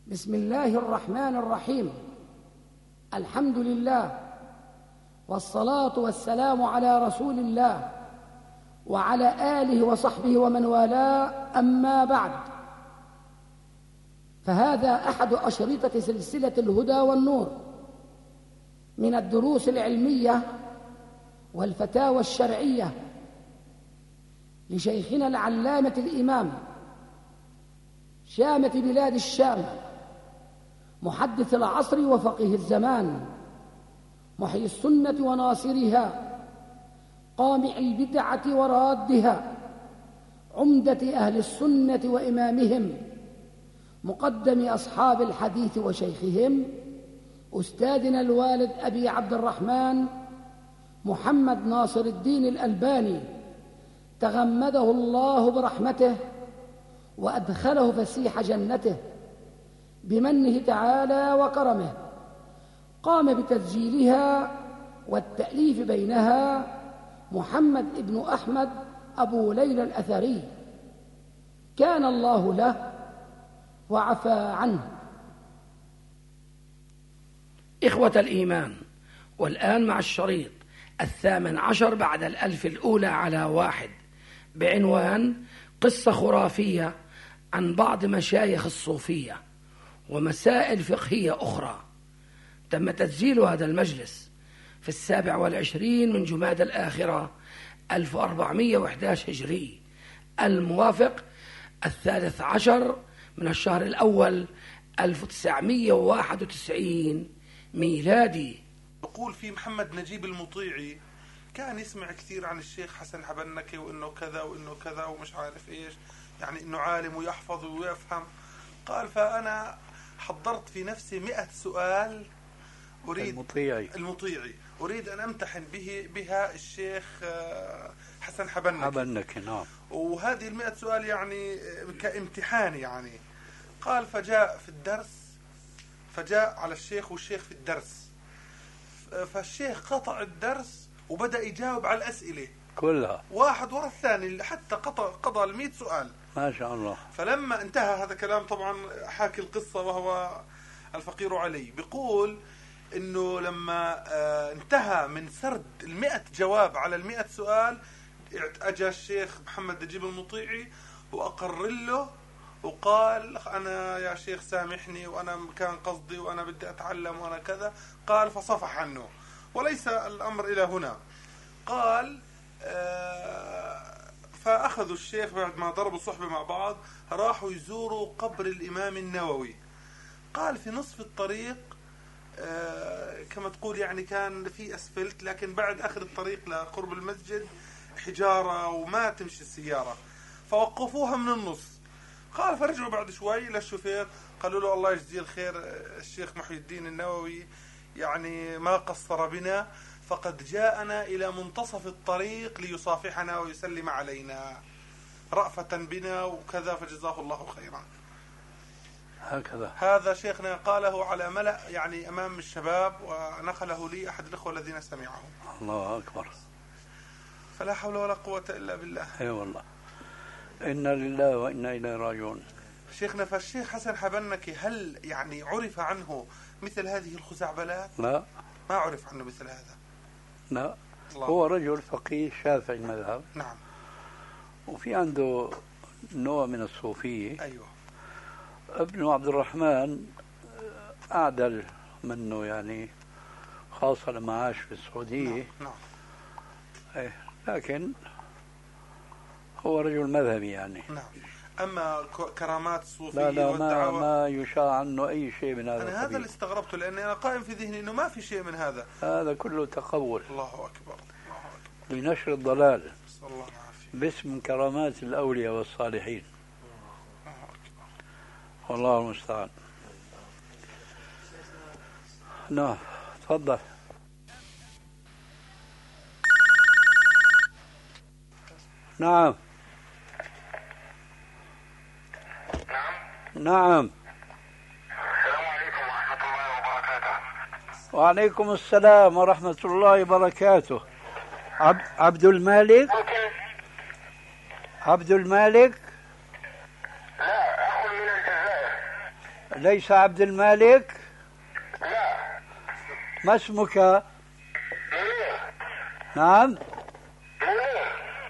بسم الله الرحمن الرحيم. الحمد لله والصلاة والسلام على رسول الله وعلى آله وصحبه ومن والاه، أما بعد، فهذا أحد أشرطة سلسلة الهدى والنور من الدروس العلمية والفتاوى الشرعية لشيخنا العلامة الإمام شامة بلاد الشام، محدث العصر وفقيه الزمان، محيي السنة وناصرها، قامع البدعة ورادها، عمدة أهل السنة وإمامهم، مقدم أصحاب الحديث وشيخهم، أستاذنا الوالد أبي عبد الرحمن محمد ناصر الدين الألباني، تغمده الله برحمته وأدخله فسيح جنته بمنه تعالى وكرمه. قام بتسجيلها والتأليف بينها محمد ابن أحمد أبو ليلى الأثري، كان الله له وعفى عنه. إخوة الإيمان، والآن مع الشريط 18 بعد 1000 الأولى على 1 بعنوان قصة خرافية عن بعض مشايخ الصوفية ومسائل فقهية أخرى. تم تسجيل هذا المجلس في 27 من جمادى الآخرة 1411 هجري، الموافق 13 من الشهر الأول 1991 ميلادي. يقول في محمد نجيب المطيعي كان يسمع كثير عن الشيخ حسن حبنكي وإنه كذا وإنه كذا ومش عارف إيش، يعني إنه عالم ويحفظ ويفهم. قال فأنا حضرت في نفسي 100 سؤال أريد المطيعي أريد أن أمتحن بها الشيخ حسن حبنكي. نعم. وهذه 100 سؤال يعني كامتحان يعني. قال فجاء في الدرس، فجاء على الشيخ والشيخ في الدرس، فالشيخ قطع الدرس وبدأ يجاوب على الأسئلة كلها واحد ورا الثاني حتى قضى 100 سؤال ما شاء الله. فلما انتهى هذا كلام طبعا حاكي القصة وهو الفقير علي، بيقول انه لما انتهى من سرد 100 جواب على 100 سؤال اجى الشيخ محمد نجيب المطيعي واقر له وقال انا يا شيخ سامحني وانا كان قصدي وانا بدي اتعلم وانا كذا. قال فصفح عنه، وليس الامر الى هنا. قال فاخذوا الشيخ بعد ما ضربوا صحبة مع بعض راحوا يزوروا قبر الامام النووي. قال في نصف الطريق كما تقول يعني كان في اسفلت، لكن بعد اخر الطريق لقرب المسجد حجارة وما تمشي السيارة، فوقفوها من النص. قال فرجعوا بعد شوي للشوفير قالوا له الله يجزيه الخير الشيخ محي الدين النووي يعني ما قصر بنا، فقد جاءنا إلى منتصف الطريق ليصافحنا ويسلم علينا رأفة بنا وكذا، فجزاه الله خيرا. هكذا هذا شيخنا قاله على ملأ يعني أمام الشباب، ونقله لي أحد الأخوة الذين سمعه. الله أكبر. فلا حول ولا قوة إلا بالله. أي والله، إنا لله وإنا إليه راجعون. شيخنا فالشيخ حسن حبنكي هل يعني عرف عنه مثل هذه الخزعبلات؟ لا، ما عرف عنه مثل هذا. لا، هو رجل فقيه شافعي المذهب. نعم. وفي عنده نوع من الصوفية. أيوة. ابن عبد الرحمن أعدل منه يعني، خاصة لما عاش في السعودية. نعم. أيه، لكن هو رجل مذهبي يعني. نعم. أما كرامات الصوفية لا والدعوة ما يشاع عنه أي شيء من هذا. أنا هذا اللي استغربته، لأني أنا قائم في ذهني إنه ما في شيء من هذا. هذا كله تقول. الله أكبر. الله أكبر. لنشر الضلال. صلى الله عليه وسلم. باسم كرامات الأولياء والصالحين. الله أكبر. والله المستعان. نعم، تفضل. نعم. نعم. السلام عليكم ورحمة الله وبركاته. وعليكم السلام ورحمة الله وبركاته. عبد المالك. عبد المالك. لا، أخ من الجزائر. ليس عبد المالك؟ لا. ما اسمك؟ منير. نعم. منير.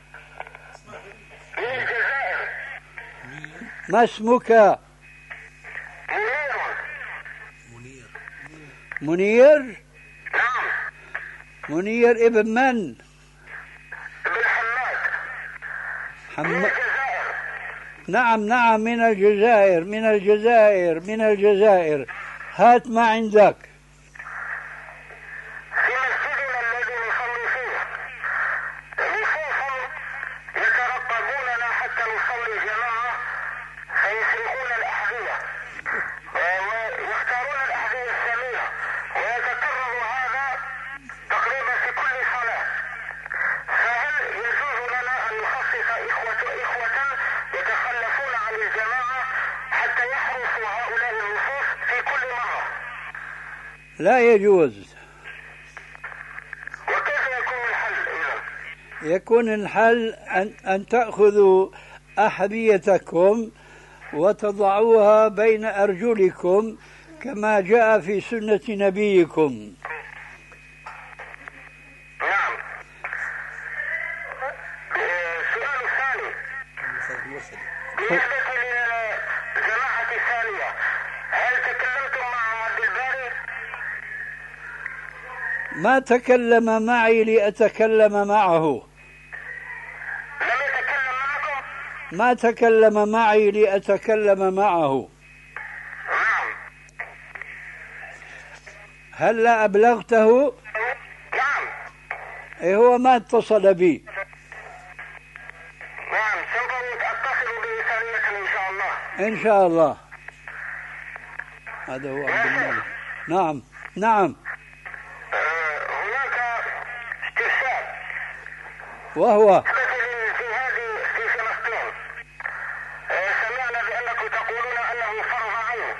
من الجزائر. ما اسمك؟ منير. منير؟ نعم. منير ابن من؟ ابن حماد. من الجزائر. نعم نعم، من الجزائر من الجزائر من الجزائر. هات ما عندك. في مسجدنا الذي نصلي فيه لصوصا يترقبوننا حتى نصلي جماعة، فيسرقون الأحذية ويختارون الأحذية الثمينة، ويتكرر هذا تقريبا في كل صلاة. فهل يجوز لنا أن نخصص إخوة يتخلفون عن الجماعة حتى يحرسوا هؤلاء النصوص في كل مرة؟ لا يجوز. وكيف يكون الحل إذن؟ يكون الحل أن تأخذوا أحذيتكم وتضعوها بين أرجلكم كما جاء في سنة نبيكم. نعم. السؤال الثاني بالنسبة للجماعة الثانية، هل تكلمتم مع عبد الباري؟ ما تكلم معي لأتكلم معه. لم يتكلم معكم؟ ما تكلم معي لأتكلم معه. نعم. هل لا أبلغته؟ نعم. هو ما اتصل بي. نعم، سوف أتصل به ثانية إن شاء الله. إن شاء الله. هذا هو عبد الملك. نعم نعم. هناك استفسار وهو في فلسطين. سمعنا بأنكم تقولون أنه فرض عين،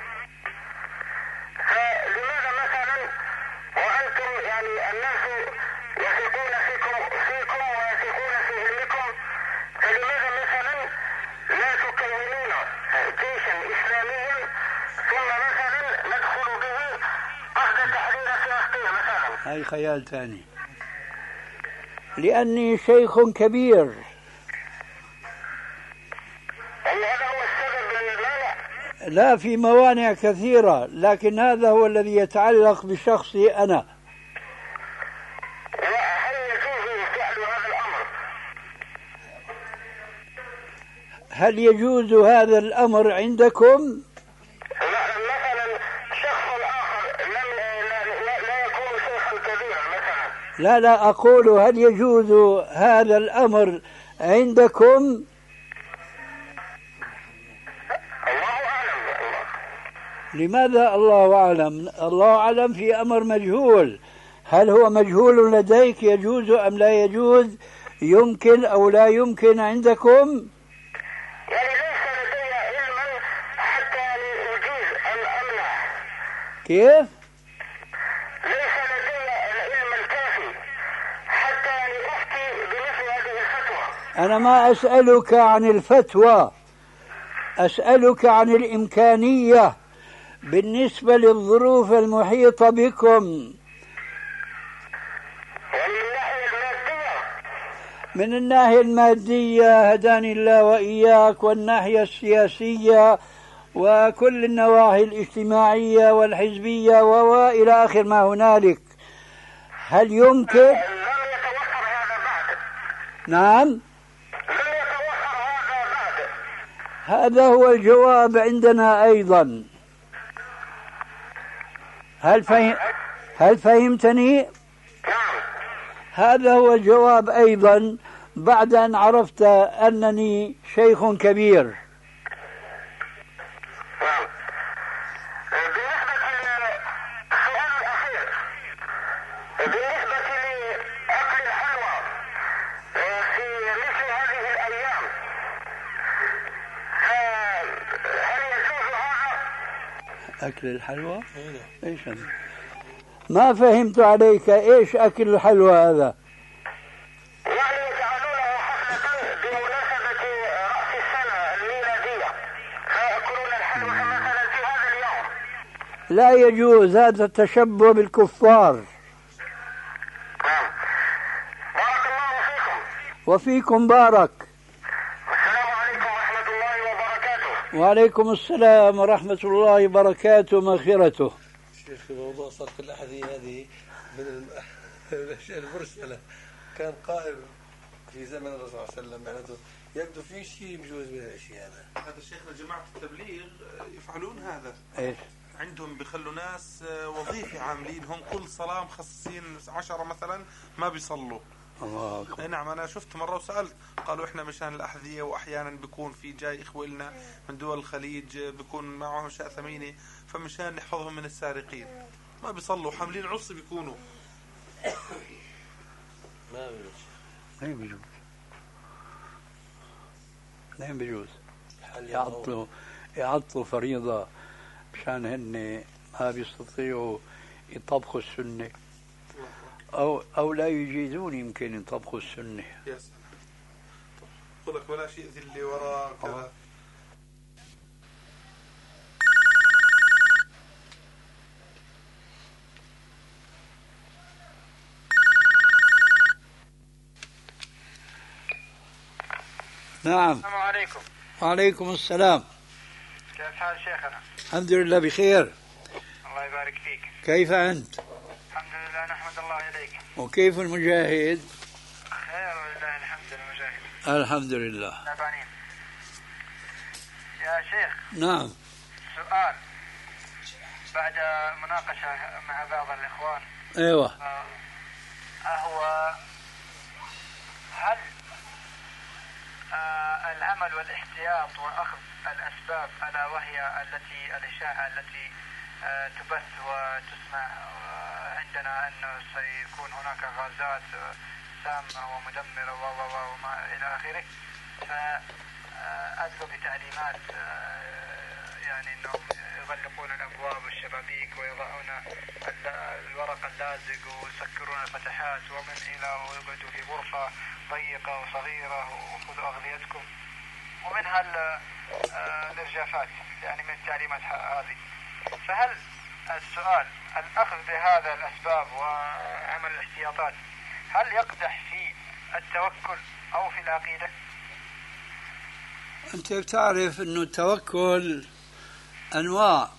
فلماذا مثلا وأنتم يعني الناس يثقون فيكم ويثقون في علمكم، فلماذا مثلا لا تكونون جيشا إسلاميا ثم مثلا ندخل به قصد تحرير فلسطين مثلا؟ هاي خيال ثاني. لأني شيخ كبير. هل هذا هو السبب المانع؟ لا، في موانع كثيرة، لكن هذا هو الذي يتعلق بشخصي أنا. هل يجوز فعل هذا الأمر؟ هل يجوز هذا الأمر عندكم؟ مثلا شخص آخر لا يكون شيخا كبيرا مثلا. لا أقول هل يجوز هذا الأمر عندكم؟ الله أعلم. لماذا الله أعلم؟ الله أعلم في أمر مجهول. هل هو مجهول لديك يجوز أم لا يجوز؟ يمكن أو لا يمكن عندكم؟ يعني ليس لدي علما حتى أجيز أن أمنع. كيف؟ ليس لدي العلم الكافي حتى أفتي بمثل هذه الفتوى. أنا ما أسألك عن الفتوى، أسألك عن الإمكانية بالنسبة للظروف المحيطة بكم. من الناحية المادية هداني الله وإياك، والناحية السياسية وكل النواحي الاجتماعية والحزبية وإلى آخر ما هنالك. هل يمكن؟ لم يتوفر هذا بعد. نعم، لم يتوفر هذا بعد. هذا هو الجواب عندنا أيضا. هل فهمتني؟ نعم. هذا هو الجواب أيضا بعد أن عرفت أنني شيخ كبير. نعم. بالنسبة للسؤال الأخير، بالنسبة لأكل الحلوى في مثل هذه الأيام، هل يجوز هذا؟ أكل الحلوى؟ إيش هذا؟ ما فهمت عليك. إيش أكل الحلوى هذا؟ يعني يجعلونه حفلة بمناسبة رأس السنة الميلادية، فيأكلون الحلوى مثلا في هذا اليوم. لا يجوز هذا التشبه بالكفار. نعم. بارك الله فيكم. وفيكم بارك. السلام عليكم ورحمة الله وبركاته. وعليكم السلام ورحمة الله وبركاته مغفرته. شيخ موضوع صرف الأحذية هذه من الأشياء المرسلة، كان قائم في زمن الرسول صلى الله عليه وسلم، معناته يبدو في شيء بجوز من الأشياء هذا شيخنا جماعة التبليغ يفعلون هذا. إيش؟ عندهم بيخلوا ناس وظيفة عاملينهم كل صلاة مخصصين 10 مثلا ما بيصلوا. الله أكبر. نعم أنا شفت مرة وسألت، قالوا إحنا مشان الأحذية، وأحيانا بيكون في جاي إخوة لنا من دول الخليج بيكون معهم أشياء ثمينة، فمشان نحفظهم من السارقين ما بيصلوا، حاملين عصي بيكونوا. ما بيجوز. ما بيجوز. لا بيجوز. يعطلوا فريضة مشان هن ما بيستطيعوا يطبقوا السنة، أو لا يجيزون يمكن يطبقوا السنة. يا سلام. قل لك ولا شيء ذي وراء كذا. نعم. السلام عليكم. وعليكم السلام. كيف حال شيخنا؟ الحمد لله بخير. الله يبارك فيك. كيف أنت؟ الحمد لله نحمد الله إليك. وكيف المجاهد؟ خير ولله الحمد المجاهد. الحمد لله. نبانين. يا شيخ. نعم. سؤال بعد مناقشة مع بعض الإخوان. أيوة. هو هل العمل والاحتياط وأخذ الأسباب ألا وهي الإشاعة التي تبث وتسمع عندنا أنه سيكون هناك غازات سامة ومدمرة وما إلى آخره، فأدلوا بتعليمات يعني أنهم يغلقون الأبواب والشبابيك ويضعون الورق اللازق ويسكرون الفتحات ومن إلى، ويقعدوا في غرفة ضيقة وصغيرة وخذوا أغذيتكم ومن الإرجافات يعني من التعليمات هذه. فهل السؤال الأخذ بهذا الأسباب وعمل الاحتياطات هل يقدح في التوكل أو في العقيدة؟ أنت بتعرف أنه التوكل أنواع،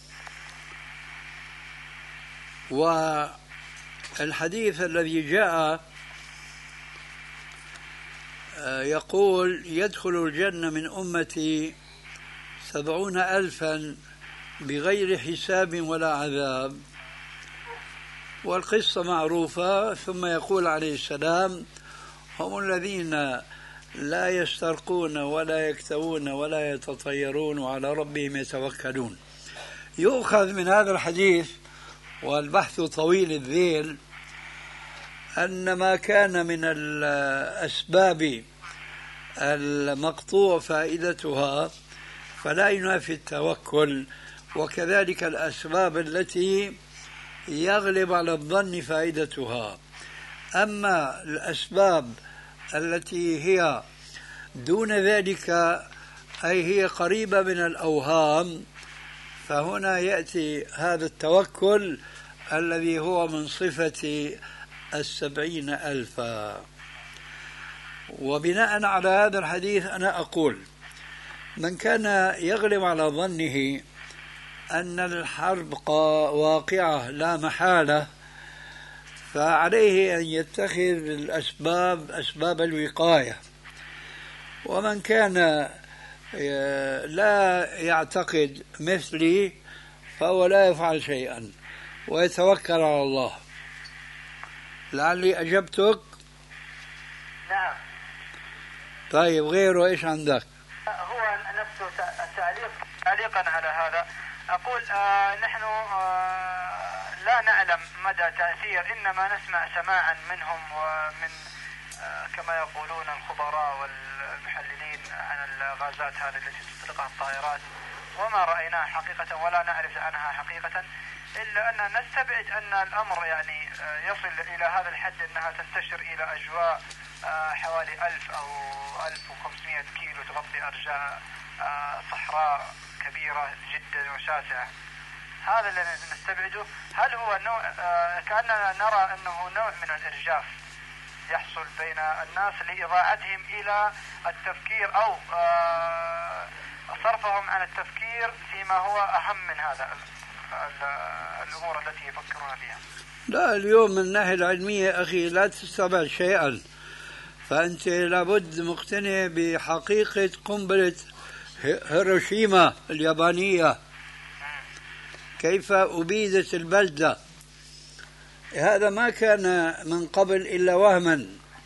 والحديث الذي جاء يقول يدخل الجنة من أمتي 70,000 بغير حساب ولا عذاب، والقصة معروفة. ثم يقول عليه السلام هم الذين لا يسترقون ولا يكتوون ولا يتطيرون وعلى ربهم يتوكلون. يؤخذ من هذا الحديث، والبحث طويل الذيل، أن ما كان من الأسباب المقطوع فائدتها فلا ينافي التوكل، وكذلك الأسباب التي يغلب على الظن فائدتها. أما الأسباب التي هي دون ذلك أي هي قريبة من الأوهام، فهنا يأتي هذا التوكل الذي هو من صفة 70,000. وبناء على هذا الحديث أنا أقول من كان يغلب على ظنه أن الحرب واقعة لا محالة، فعليه أن يتخذ الأسباب أسباب الوقاية. ومن كان لا يعتقد مثلي فهو لا يفعل شيئا ويتوكل على الله. لعلي أجبتك. نعم. طيب غيره إيش عندك؟ هو نفسه تعليقا على هذا أقول نحن لا نعلم مدى تأثير، إنما نسمع سماعا منهم ومن كما يقولون الخبراء والمحللين عن الغازات هذه التي تطلقها الطائرات، وما رأيناها حقيقة ولا نعرف عنها حقيقة، إلا أن نستبعد أن الأمر يعني يصل إلى هذا الحد أنها تنتشر إلى أجواء حوالي 1000 أو 1500 كيلو تغطي أرجاء صحراء كبيرة جدا وشاسعة. هذا اللي نستبعده. هل هو نوع كأننا نرى أنه نوع من الإرجاف يحصل بين الناس لإضاعتهم إلى التفكير أو صرفهم عن التفكير فيما هو أهم من هذا الأمور التي يفكرون فيها؟ لا، اليوم من الناحية العلمية أخي لا تستبعد شيئا، فأنت لابد مقتنع بحقيقة قنبلة هيروشيما اليابانية، كيف أبيدت البلدة. هذا ما كان من قبل إلا وهما،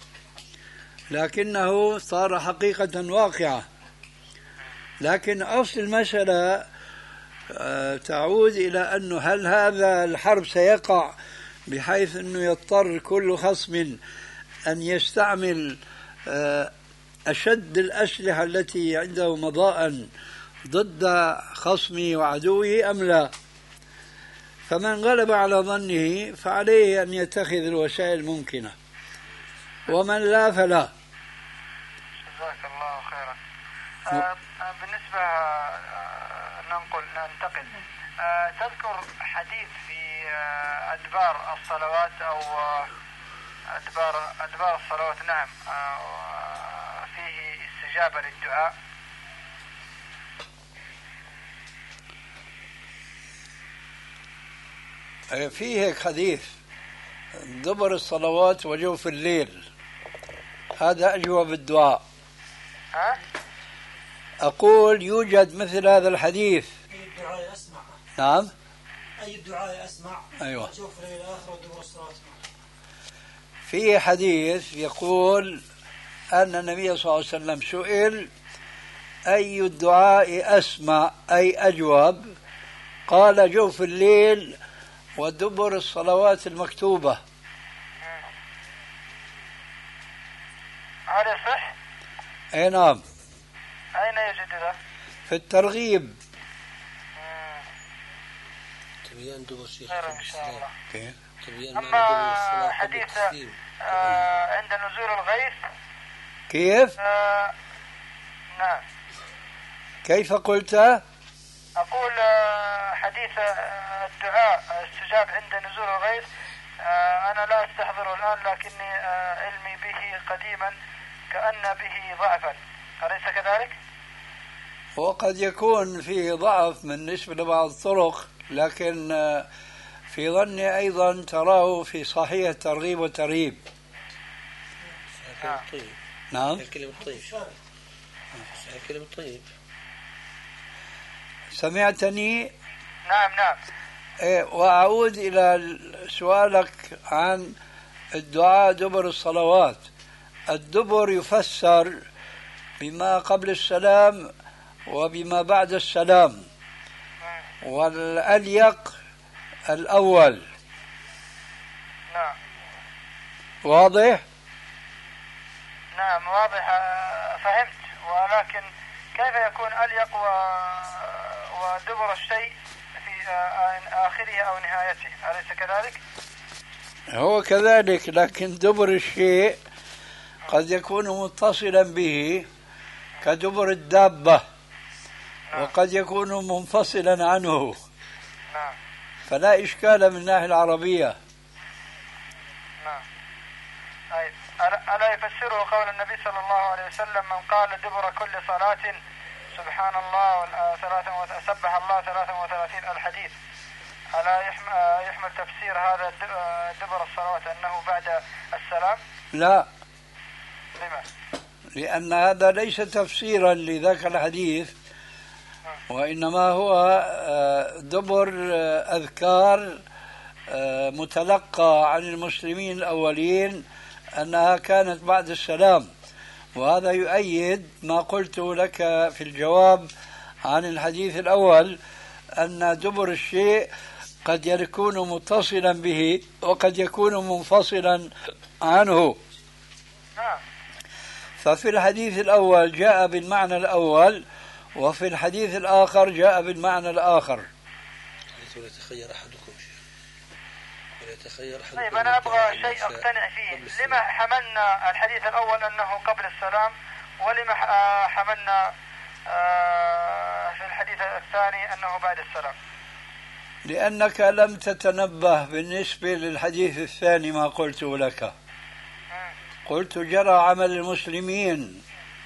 لكنه صار حقيقة واقعة. لكن أصل المسألة تعود إلى أنه هل هذا الحرب سيقع بحيث أنه يضطر كل خصم أن يستعمل أشد الأسلحة التي عنده مضاء ضد خصمه وعدوه أم لا؟ فمن غلب على ظنه فعليه أن يتخذ الوسائل الممكنة، ومن لا فلا. جزاك الله خيرا. بالنسبة ننتقل تذكر حديث في أدبار الصلوات أو أدبار الصلوات، نعم، فيه استجابة للدعاء. في هيك حديث دبر الصلوات وجوف الليل، هذا أجوب الدعاء. أقول يوجد مثل هذا الحديث. أي الدعاء أسمع. نعم. أي الدعاء أسمع. أيوة. وجوف الليل آخر ودبر الصلوات. في حديث يقول أن النبي صلى الله عليه وسلم سئل أي الدعاء أسمع أي أجوب، قال جوف الليل ودبر الصلوات المكتوبة. هذا صح؟ أي نعم. أين يوجد ذا؟ في الترغيب. تبيان دبر شيخ إن شاء الله. تبيان أما حديث عند نزول الغيث كيف؟ نعم. كيف قلت؟ أقول حديث الدعاء استجاب عند نزول الغيث، أنا لا أستحضره الآن، لكني علمي به قديما كأن به ضعفا، أليس كذلك؟ وقد يكون فيه ضعف بالنسبة لبعض الطرق، لكن في ظني أيضا تراه في صحيح الترغيب والترهيب. طيب. نعم. كلمة طيب. كلمة طيب. سمعتني؟ نعم نعم. وأعود إلى سؤالك عن الدعاء دبر الصلوات. الدبر يفسر بما قبل السلام وبما بعد السلام، والأليق الأول. نعم. واضح؟ نعم واضح، فهمت. ولكن كيف يكون أليق ودبر الشيء في آخره أو نهايته، أليس كذلك؟ هو كذلك، لكن دبر الشيء قد يكون متصلا به كدبر الدابة، وقد يكون منفصلا عنه. نعم. فلا إشكال من الناحية العربية. نعم. ألا يفسره قول النبي صلى الله عليه وسلم من قال دبر كل صلاة سبحان الله سبح الله 33 الحديث، ألا يحمل تفسير هذا دبر الصلوات أنه بعد السلام؟ لا. لما؟ لأن هذا ليس تفسيرا لذاك الحديث، وإنما هو دبر أذكار متلقى عن المسلمين الأولين أنها كانت بعد السلام، وهذا يؤيد ما قلت لك في الجواب عن الحديث الأول أن دبر الشيء قد يكون متصلا به وقد يكون منفصلا عنه. ففي الحديث الأول جاء بالمعنى الأول، وفي الحديث الآخر جاء بالمعنى الآخر. يتخير أحدكم شيء ولا يتخير أحدكم. طيب أنا أبغى شيء أقتنع فيه. لما حملنا الحديث الأول أنه قبل السلام، ولما حملنا في الحديث الثاني أنه بعد السلام؟ لأنك لم تتنبه بالنسبة للحديث الثاني ما قلته لك. قلت جرى عمل المسلمين،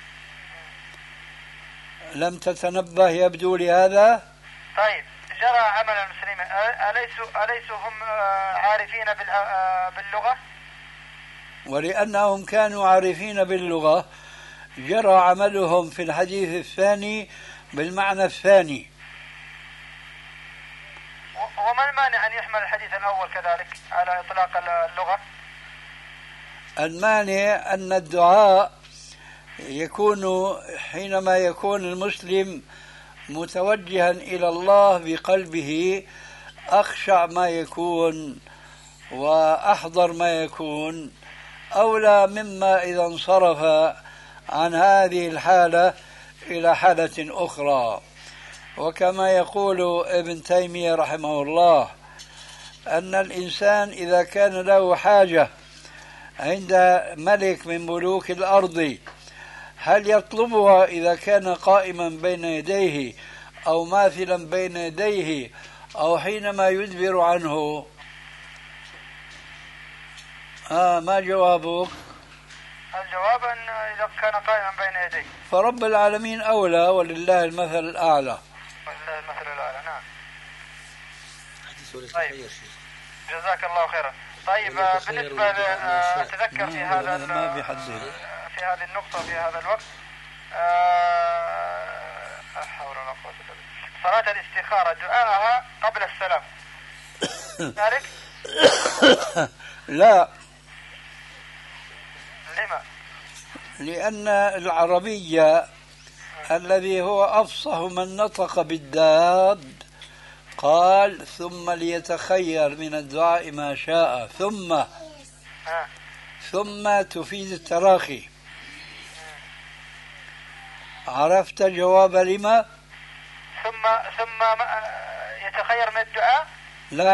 لم تتنبه يبدو لهذا. طيب جرى عمل المسلمين، أليسوا هم عارفين باللغة؟ ولأنهم كانوا عارفين باللغة جرى عملهم في الحديث الثاني بالمعنى الثاني. وما المانع أن يحمل الحديث الأول كذلك على إطلاق اللغة؟ المانع أن الدعاء يكون حينما يكون المسلم متوجها إلى الله بقلبه أخشع ما يكون وأحضر ما يكون، أولى مما إذا انصرف عن هذه الحالة إلى حالة أخرى. وكما يقول ابن تيمية رحمه الله أن الإنسان إذا كان له حاجة عند ملك من ملوك الأرض هل يطلبها إذا كان قائما بين يديه أو ماثلا بين يديه أو حينما يدبر عنه؟ ما جوابك؟ الجواب أن إذا كان قائما بين يديه. فرب العالمين أولى ولله المثل الأعلى. ولله المثل الأعلى. نعم. طيب جزاك الله خيرا. طيب بالنسبة أتذكر في هذا في هذه النقطة في هذا الوقت حول ولا قوة إلا بالله، صلاة الاستخارة دعاءها قبل السلام ذلك؟ لا. لما؟ لأن العربية الذي هو أفصح من نطق بالداد قال ثم ليتخير من الدعاء ما شاء، ثم تفيد التراخي. عرفت جواب لما؟ ثم يتخير من الدعاء؟ لا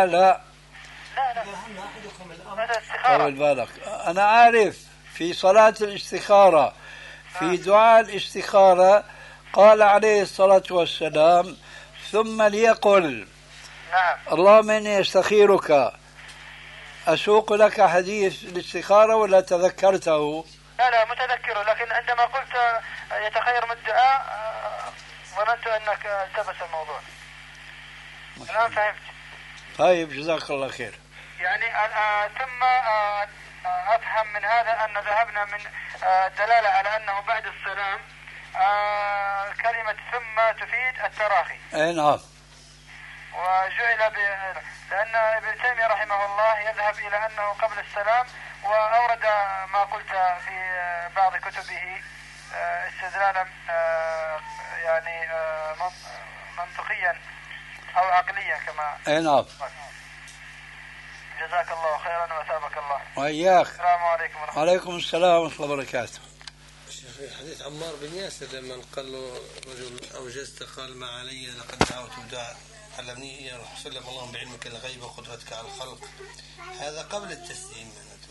هذا استخارة. طول بالك، أنا عارف في صلاة الاستخارة في دعاء الاستخارة قال عليه الصلاة والسلام ثم ليقل نعم اللهم إني أستخيرك. أسوق لك حديث الاستخارة ولا تذكرته؟ لا متذكره، لكن عندما قلت يتخير من الدعاء ظننت أنك التبس الموضوع. الآن فهمت. طيب جزاك الله خير. يعني ثم أفهم من هذا أن ذهبنا من الدلالة على أنه بعد السلام كلمة ثم تفيد التراخي. أي نعم. وجعل لأن ابن تيمية رحمه الله يذهب إلى أنه قبل السلام، وأورد ما قلت في بعض كتبه استدلالا يعني منطقيا أو عقليا كما. أي نعم. جزاك الله خيرا وأثابك الله. وإياك. السلام عليكم ورحمة الله. وعليكم السلام ورحمة الله وبركاته. في حديث عمار بن ياسر لما قال له رجل أوجزت قال ما علي لقد دعوت بدعاء علمني يا رسول الله اللهم بعلمك الغيب وقدرتك على الخلق، هذا قبل التسليم.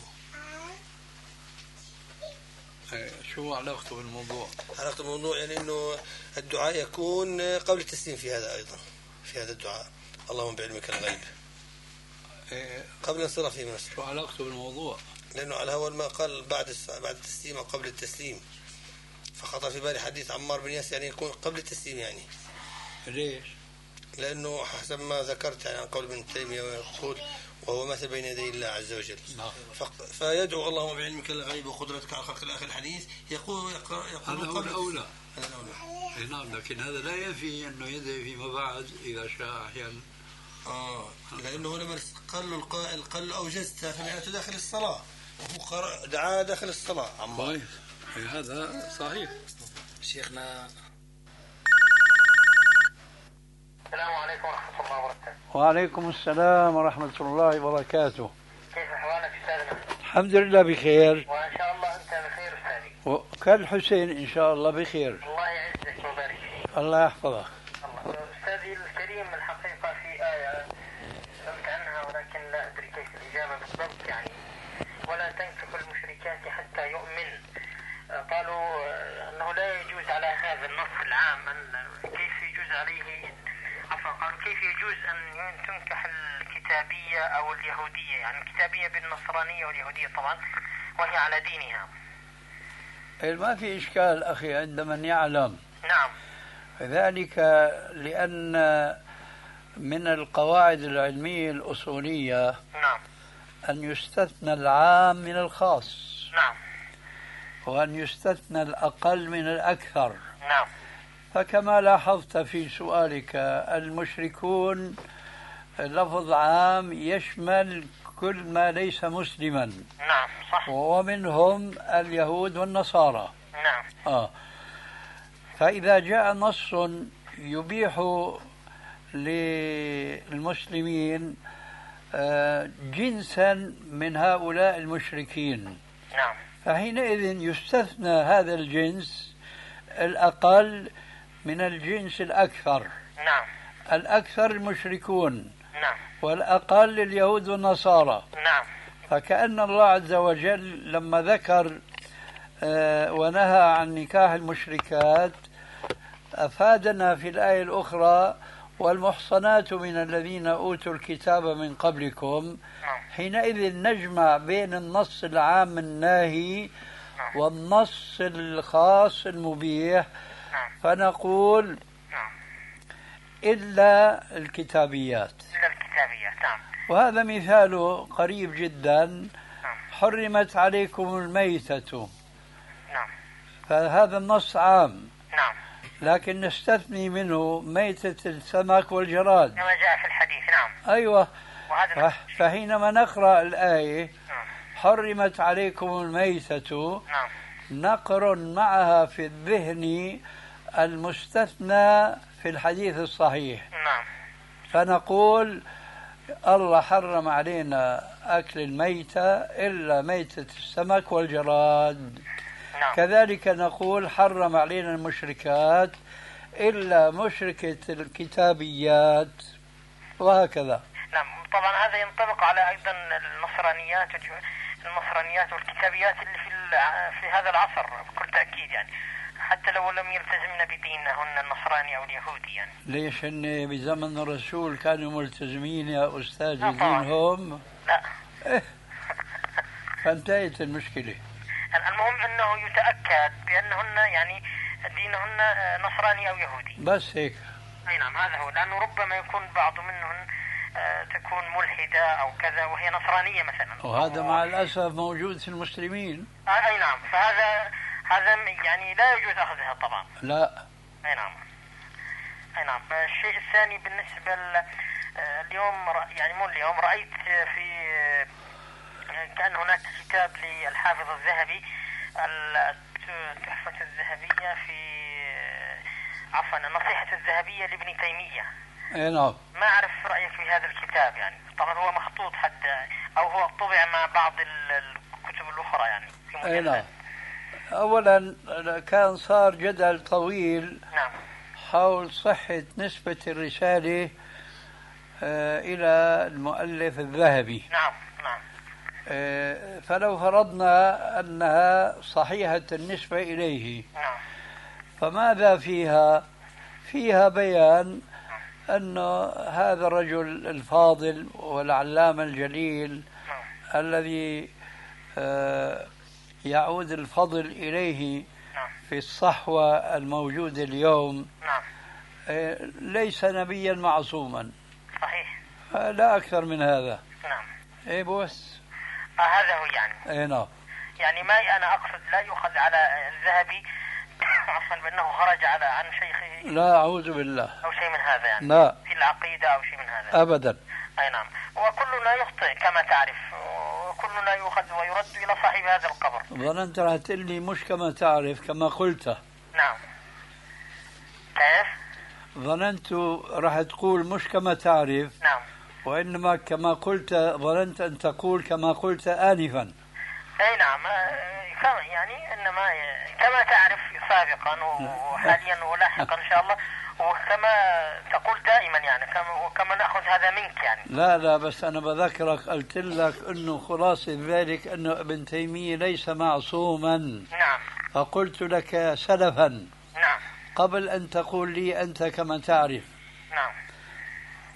شو علاقته بالموضوع؟ علاقته بالموضوع يعني انه الدعاء يكون قبل التسليم في هذا ايضا، في هذا الدعاء اللهم بعلمك الغيب قبل انصرافه من الصلاة. شو علاقته بالموضوع؟ لانه على هو ما قال بعد التسليم او قبل التسليم، فخطر في بالي حديث عمار بن ياسر يعني يكون قبل التسليم. يعني ليش؟ لانه حسب ما ذكرت يعني عن قول ابن تيمية يقول وهو مثل بين يدي الله عز وجل، فيدعو اللهم بعلمك الغيب وقدرتك على خلق الآخر الحديث يقول هذا هو الأولى. نعم، لكن هذا لا ينفي أنه يدعي فيما بعد إذا شاء أحيانا. لأنه لما قال له القائل قال له أوجزت فمعناته داخل الصلاة، وهو دعاء داخل الصلاة. طيب هذا صحيح. شيخنا السلام عليكم ورحمة الله وبركاته. وعليكم السلام ورحمة الله وبركاته. كيف أحوالك أستاذنا؟ الحمد لله بخير. وإن شاء الله أنت بخير أستاذي. وكالحسين إن شاء الله بخير. الله يعزك ويبارك فيك. الله يحفظك. الله. أستاذي الكريم الحقيقة في آية سألت عنها ولكن لا أدري كيف الإجابة بالضبط، يعني ولا تنكحوا المشركات حتى يؤمن. قالوا أنه لا يجوز على هذا النص العام كيف يجوز عليه، عفوا قالوا كيف يجوز أن تنكح الكتابية أو اليهودية، يعني الكتابية بالنصرانية واليهودية طبعا وهي على دينها؟ ما في إشكال أخي عند من يعلم. نعم. ذلك لأن من القواعد العلمية الأصولية نعم أن يستثنى العام من الخاص، نعم، وأن يستثنى الأقل من الأكثر. نعم. فكما لاحظت في سؤالك، المشركون لفظ عام يشمل كل ما ليس مسلما. نعم صح. ومنهم اليهود والنصارى. نعم. فإذا جاء نص يبيح للمسلمين جنسا من هؤلاء المشركين، نعم، فحينئذ يستثنى هذا الجنس الأقل من الجنس الأكثر. نعم. الأكثر المشركون، نعم، والأقل اليهود والنصارى. نعم. فكأن الله عز وجل لما ذكر ونهى عن نكاح المشركات أفادنا في الآية الأخرى والمحصنات من الذين أوتوا الكتاب من قبلكم. حينئذ نجمع بين النص العام الناهي والنص الخاص المبيح، فنقول إلا الكتابيات. إلا الكتابيات. نعم. وهذا مثاله قريب جدا. حرمت عليكم الميتة. نعم. فهذا النص عام. نعم. لكن نستثني منه ميتة السمك والجراد كما جاء في الحديث. نعم. أيوة. وهذا فحينما نقرأ الآية حرمت عليكم الميتة، نعم، نقرن معها في الذهن المستثنى في الحديث الصحيح. نعم. فنقول الله حرم علينا أكل الميتة إلا ميتة السمك والجراد. نعم. كذلك نقول حرم علينا المشركات إلا مشركة الكتابيات، وهكذا. نعم. طبعا هذا ينطبق على أيضا النصرانيات والكتابيات اللي في هذا العصر بكل تأكيد، يعني حتى لو لم يلتزمن بدينهن النصراني أو اليهودي. يعني ليش هن بزمن الرسول كانوا ملتزمين يا أستاذ دينهم؟ لا. فانتهت المشكلة. المهم أنه يتأكد بأنهن يعني دينهن نصراني أو يهودي، بس هيك. أي نعم، هذا هو. لأنه ربما يكون بعض منهن تكون ملحدة أو كذا وهي نصرانية مثلا، وهذا مع الأسف موجود في المسلمين. أي نعم. فهذا يعني لا يجوز أخذها طبعا. لا. أي نعم. أي نعم. الشيء الثاني بالنسبة اليوم، يعني مو اليوم، رأيت في كان هناك كتاب للحافظ الذهبي، التحفة الذهبية النصيحة الذهبية لابن تيمية. اي نعم. ما أعرف رأيك في هذا الكتاب، يعني طبعا هو مخطوط حتى أو هو طبع مع بعض الكتب الأخرى يعني في مجلد. اي نعم. أولا كان صار جدل طويل، نعم، حول صحة نسبة الرسالة إلى المؤلف الذهبي. نعم، نعم. فلو فرضنا أنها صحيحة النسبة إليه، نعم، فماذا فيها؟ فيها بيان أن هذا الرجل الفاضل والعلامة الجليل الذي يعود الفضل إليه في الصحوة الموجودة اليوم ليس نبيا معصوما. صحيح. لا أكثر من هذا. نعم. إيه بس. هذا هو يعني. إيه نعم. يعني ما أنا أقصد لا يؤخذ على الذهبي عفوا بأنه خرج عن شيخه. لا أعوذ بالله. أو شيء من هذا يعني. لا. في العقيدة أو شيء من هذا. أبدا. أي نعم. وكلنا يخطئ كما تعرف، وكلنا يؤخذ ويرد إلى صاحب هذا القبر. ظننت راح تقول لي مش كما تعرف كما قلت. نعم. كيف؟ ظننت راح تقول مش كما تعرف. نعم. وإنما كما قلت، ظننت أن تقول كما قلت آنفا. أي نعم. يعني إنما كما تعرف سابقا وحاليا ولاحقا إن شاء الله، وكما تقول دائما يعني كما نأخذ هذا منك يعني. لا بس أنا بذكرك قلت لك أنه خلاصة ذلك أنه ابن تيمية ليس معصوما. نعم. فقلت لك سلفا. نعم. قبل أن تقول لي أنت كما تعرف. نعم.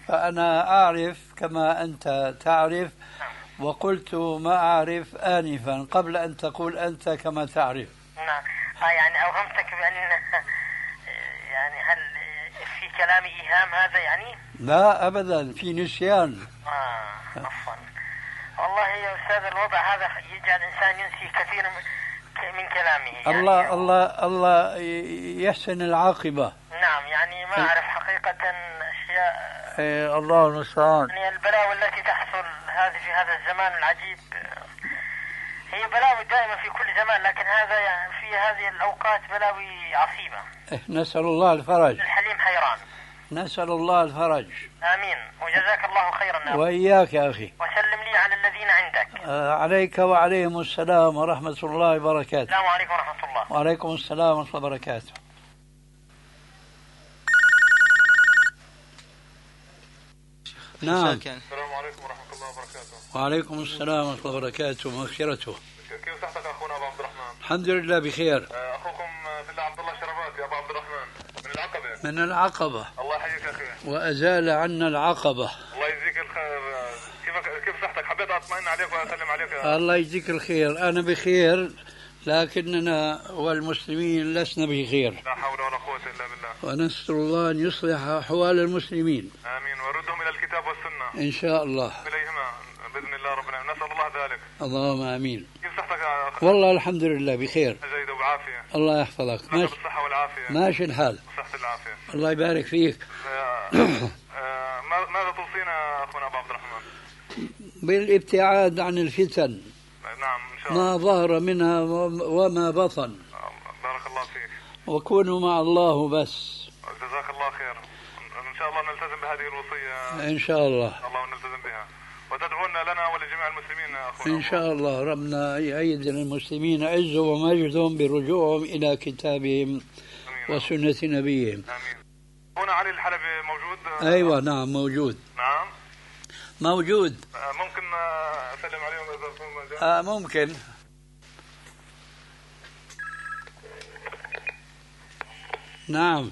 فأنا أعرف كما أنت تعرف، وقلت ما أعرف آنفا قبل أن تقول أنت كما تعرف. نعم. يعني أوهمتك بأن يعني هل في كلامي إيهام هذا يعني؟ لا أبدا، في نسيان. عفوا. والله يا أستاذ الوضع هذا يجعل الإنسان ينسي كثير من كلامه. الله يحسن العاقبة. نعم، يعني ما أعرف حقيقة أشياء. الله المستعان. يعني البلاوي التي تحصل هذه في هذا الزمان العجيب هي بلاوي دائما في كل زمان، لكن هذا يعني في هذه الأوقات بلاوي عصيبة. نسأل الله الفرج. الحليم حيران. نسأل الله الفرج. آمين، وجزاك الله خيرا. وإياك يا أخي. وسلم لي على الذين عندك. عليك وعليهم السلام ورحمة الله وبركاته. السلام عليكم ورحمة الله. وعليكم السلام ورحمة الله وبركاته. نعم. السلام عليكم ورحمة الله وبركاته. وعليكم السلام ورحمة الله وبركاته. مغفرته. كيف صحتك أخونا أبو عبد الرحمن؟ الحمد لله بخير. أخوكم في الله عبد الله شربات يا أبو عبد الرحمن من العقبة. من العقبة. الله يحييك أخي. وأزال عنا العقبة. الله يجزيك الخير. كيف صحتك؟ حبيت أطمئن عليك وأسلم عليك. الله يجزيك الخير. أنا بخير، لكننا والمسلمين لسنا بخير. لا حول ولا قوة إلا بالله. ونسأل الله أن يصلح أحوال المسلمين. آمين، وردهم إلى الكتاب والسنة إن شاء الله. إليهما بإذن الله ربنا، نسأل الله ذلك. اللهم آمين. كيف صحتك يا أخي؟ والله الحمد لله بخير. جيد وبعافية. الله يحفظك. ماشي بالصحة والعافية. ماشي الحال. بالصحة والعافية. الله يبارك فيك. ماذا توصينا أخونا أبو عبد الرحمن؟ بالابتعاد عن الفتن. نعم إن شاء الله. ما ظهر منها وما بطن. بارك الله فيك. وكونوا مع الله بس. جزاك الله خير. إن شاء الله نلتزم بهذه الوصية. إن شاء الله. الله نلتزم بها. وتدعونا لنا ولجميع المسلمين أخونا. إن شاء الله. ربنا يعيد المسلمين عزهم ومجدهم برجوعهم إلى كتابهم وسنة نبيهم. آمين. هنا علي الحلبي موجود؟ أيوة نعم موجود. نعم موجود. ممكن أسلم عليهم إذا ممكن. نعم.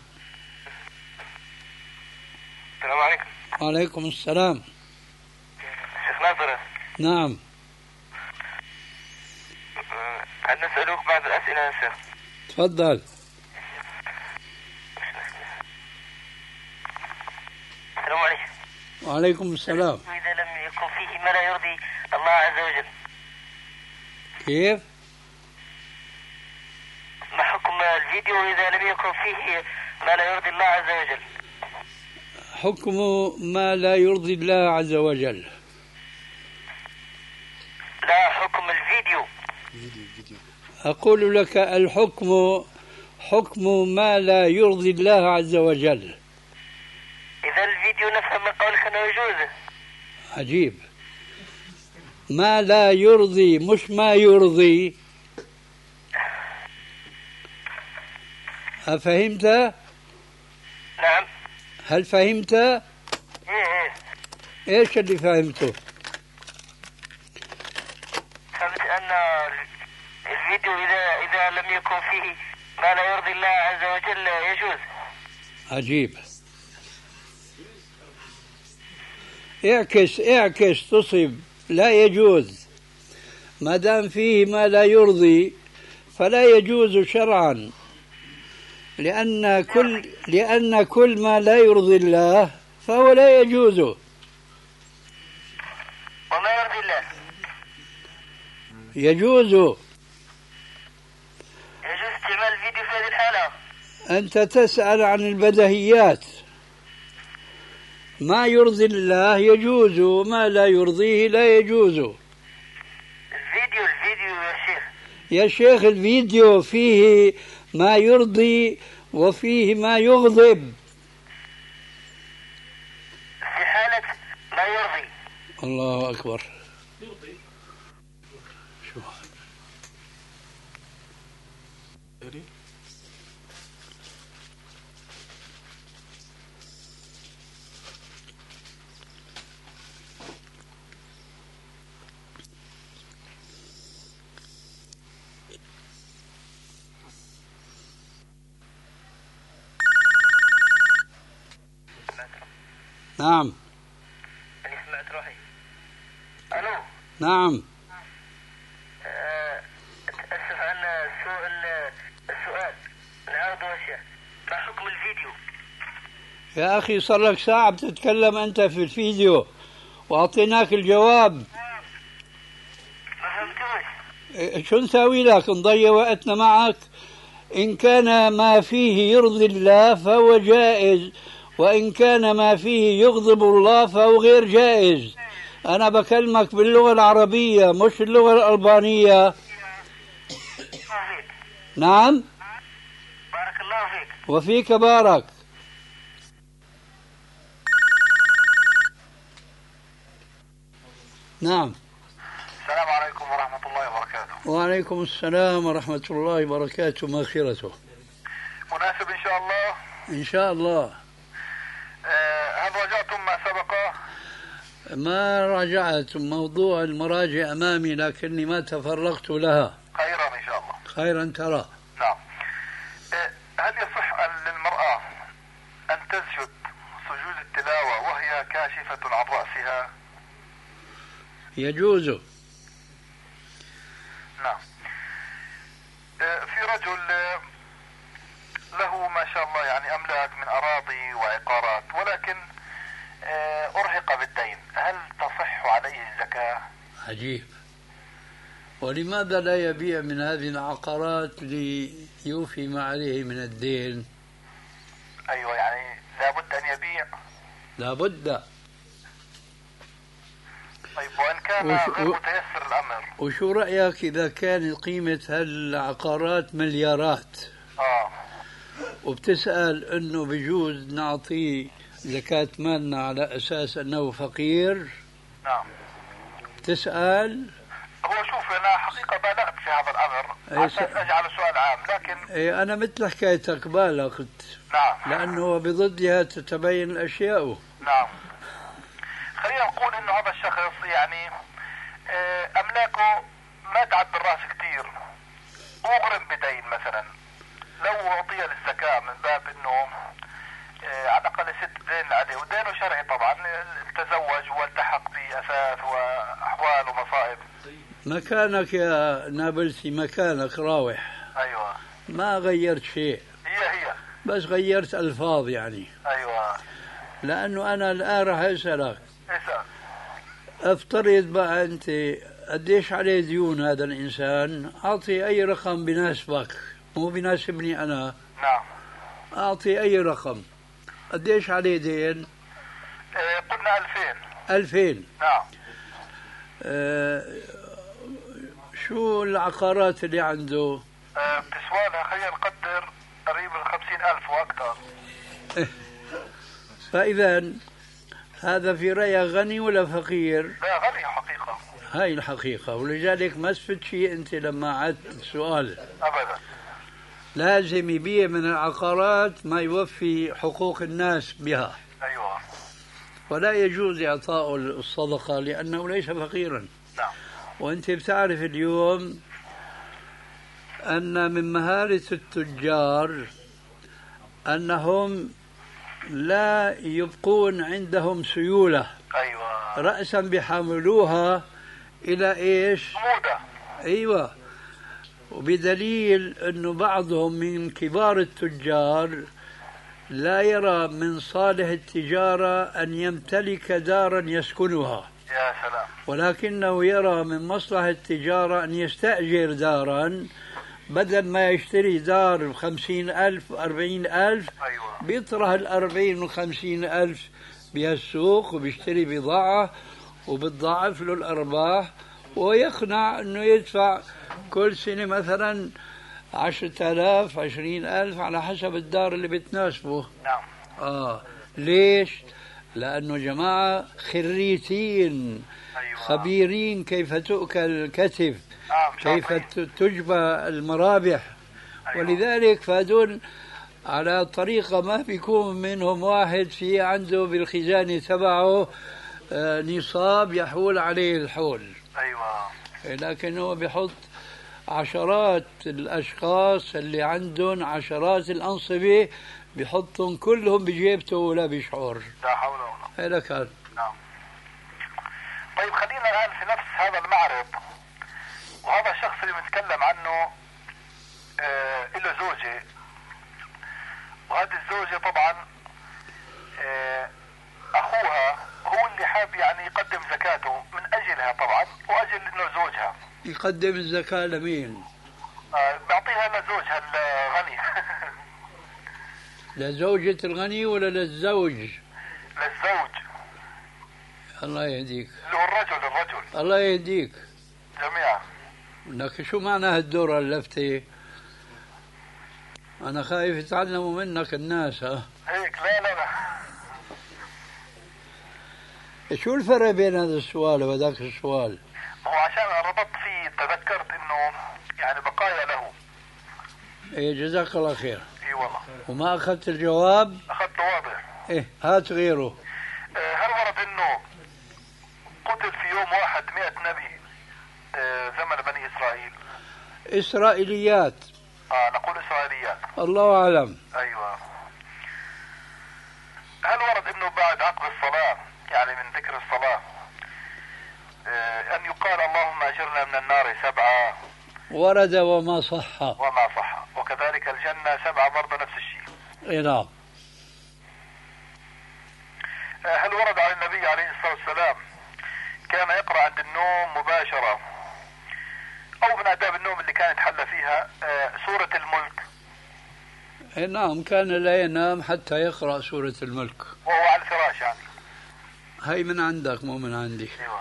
السلام عليكم. وعليكم السلام. شيخ ناصر. نعم. هل نسألوك بعض الأسئلة يا شيخ؟ تفضل. السلام عليكم. وعليكم السلام. إذا لم يكن فيه ما لا يرضي الله عز وجل. كيف؟ ما حكم الفيديو إذا لم يكن فيه ما لا يرضي الله عز وجل؟ حكم ما لا يرضي الله عز وجل. لا، حكم الفيديو. أقول لك الحكم حكم ما لا يرضي الله عز وجل. إذا الفيديو نفهم من قولك أنه يجوز. عجيب. ما لا يرضي مش ما يرضي. أفهمت؟ نعم. هل فهمت؟ إيه. إيش اللي فهمته؟ فهمت أن الفيديو إذا لم يكن فيه ما لا يرضي الله عز وجل يجوز. عجيب. اعكس تصب. لا يجوز. ما دام فيه ما لا يرضي فلا يجوز شرعا، لأن كل ما لا يرضي الله فهو لا يجوز. وما يرضي الله يجوز. يجوز استعمال الفيديو في هذه الحالة. أنت تسأل عن البديهيات. ما يرضي الله يجوز، وما لا يرضيه لا يجوز. الفيديو يا شيخ. يا شيخ الفيديو فيه ما يرضي وفيه ما يغضب. في حالة ما يرضي. الله أكبر. شو نعم. تروحي. الو. نعم. اسف عن السؤال نعاوده اشياء. ما حكم الفيديو؟ يا أخي صار لك ساعة بتتكلم أنت في الفيديو وأعطيناك الجواب. ما فهمتوش. شو نساوي لك؟ نضيع وقتنا معك؟ إن كان ما فيه يرضي الله فهو جائز، وإن كان ما فيه يغضب الله فهو غير جائز. أنا بكلمك باللغة العربية مش اللغة الألبانية. نعم. بارك الله فيك. وفيك بارك. نعم. السلام عليكم ورحمة الله وبركاته. وعليكم السلام ورحمة الله وبركاته. مغفرته. مناسب إن شاء الله. إن شاء الله. هل راجعتم ما سبق؟ ما راجعت موضوع المراجع أمامي لكني ما تفرغت لها. خيرا إن شاء الله. خيرا ترى. نعم. هل يصح للمرأة أن تسجد سجود التلاوة وهي كاشفة عن رأسها؟ يجوز. نعم. في رجل له ما شاء الله يعني أملاك من أراضي وعقارات، ولكن أرهق بالدين، هل تصح عليه الزكاة؟ عجيب. ولماذا لا يبيع من هذه العقارات ليوفي ما عليه من الدين؟ أيوة، يعني لابد أن يبيع. لابد. طيب وإن كان غير متيسر الأمر؟ وشو رأيك إذا كانت قيمة هالعقارات مليارات وبتسأل أنه بجوز نعطيه زكاة مالنا على أساس أنه فقير؟ نعم. تسأل. هو شوف أنا حقيقة بالغت في هذا الأمر عشان أجعل سؤال عام، لكن أنا مثل حكايتك بالغت. نعم. لأنه بضدها تتبين الأشياء. نعم. خلينا نقول انه هذا الشخص يعني املاكه ما تعد بالراس كثير، وغرم بدين مثلا، لو اعطي للزكاة من باب انه على الاقل يسد الدين اللي عليه، ودينه شرعي طبعا، تزوج والتحق باثاث واحوال ومصائب. مكانك يا نابلسي، مكانك راوح. ايوه. ما غيرت شيء. هي بس غيرت الفاظ يعني. ايوه. لانه انا الان راح اسالك. اسال. افترض بقى انت قديش عليه ديون هذا الانسان، اعطي اي رقم بناسبك، مو بيناسبني انا. نعم. اعطي اي رقم. قديش عليه دين؟ قلنا 2000. 2000. نعم. شو العقارات اللي عنده؟ بتسوالها خلينا نقدر قريب ال 50,000 واكثر. فاذا هذا في رأيك غني ولا فقير؟ لا، غني حقيقة. هاي الحقيقة، ولذلك ما استفدت شيء أنت لما عدت السؤال. أبدا. لازم يبيع من العقارات ما يوفي حقوق الناس بها. أيوة. ولا يجوز إعطاء الصدقة لأنه ليس فقيرا. نعم. وأنت بتعرف اليوم أن من مهارة التجار أنهم لا يبقون عندهم سيولة. أيوة. رأسا بيحملوها إلى إيش؟ موضة. أيوة. وبدليل أنه بعضهم من كبار التجار لا يرى من صالح التجارة أن يمتلك دارا يسكنها. يا سلام. ولكنه يرى من مصلحة التجارة أن يستأجر دارا، بدل ما يشتري دار 50,000 40,000. أيوة. بيطرح 40 و50,000 بهالسوق وبيشتري بضاعة وبتضاعف له الأرباح، ويقنع أنه يدفع كل سنة مثلا 10,000 20,000 على حسب الدار اللي بتناسبه. نعم. ليش؟ لأنه جماعة خريتين. أيوة. خبيرين كيف تؤكل الكتف. كيف تجبى المرابح. أيوة. ولذلك فهدول على طريقة ما بيكون منهم واحد في عنده بالخزانة تبعه نصاب يحول عليه الحول. أيوة. لكنه بيحط عشرات الأشخاص اللي عندهم عشرات الأنصبة، بيحطهم كلهم بجيبته ولا بيشعر. لا حول ولا قوة. هذا كان. نعم. أنا الآن في نفس هذا المعرض، وهذا الشخص اللي بنتكلم عنه له زوجة، وهذه الزوجة طبعا أخوها هو اللي حاب يعني يقدم زكاته من أجلها طبعا، وأجل إنه زوجها. يقدم الزكاة لمين؟ بيعطيها لزوجها الغني. لزوجة الغني ولا للزوج؟ للزوج. الله يهديك. اللي هو الرجل. الله يهديك جميعا. لك شو معنى هالدورة اللفتة؟ أنا خايف يتعلموا منك الناس. هيك لا. شو الفرق بين هذا السؤال وذاك السؤال؟ هو عشان أنا ربطت فيه تذكرت إنه يعني بقايا له. إيه جزاك الله خير. إي والله. وما أخذت الجواب؟ أخذته واضح. إيه هات غيره. هل ورد إنه قتل في يوم واحد 100 نبي زمن بني إسرائيل؟ إسرائيليات. نقول إسرائيليات. الله أعلم. أيوة. هل ورد إنه بعد عقد الصلاة يعني من ذكر الصلاة أن يقال اللهم أجرنا من النار 7؟ ورد وما صح. وكذلك الجنة 7 برضه نفس الشيء. إيه نعم. هل ورد عن النبي عليه الصلاة والسلام كان يقرأ عند النوم مباشرة أو من آداب النوم اللي كان يتحلى فيها سورة الملك؟ إيه نعم، كان لا ينام حتى يقرأ سورة الملك وهو على الفراش يعني. هاي من عندك مو من عندي. أيوة.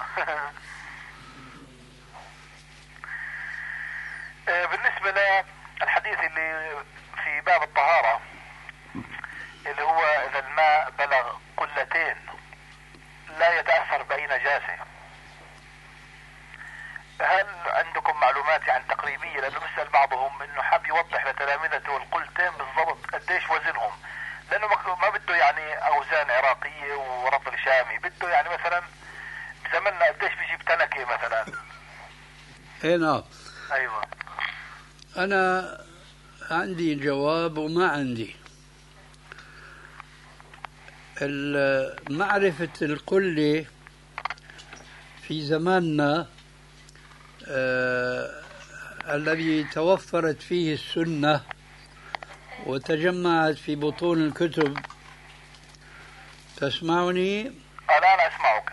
بالنسبة للحديث اللي في باب الطهارة اللي هو إذا الماء بلغ قلتين لا يتأثر بأي نجاسة، هل عندكم معلومات عن تقريبية؟ لأنه بيسأل بعضهم إنه حاب يوضح لتلامذته القلتين بالضبط قديش وزنهم، لأنه ما بده يعني أوزان عراقية ورطل شامي، بده يعني مثلا بزمننا قديش بيجيب تنكة مثلا. إيه نعم. أيوة. أنا عندي جواب وما عندي. معرفة القلة في زماننا الذي توفرت فيه السنة وتجمعت في بطون الكتب. تسمعني؟ الآن أسمعك.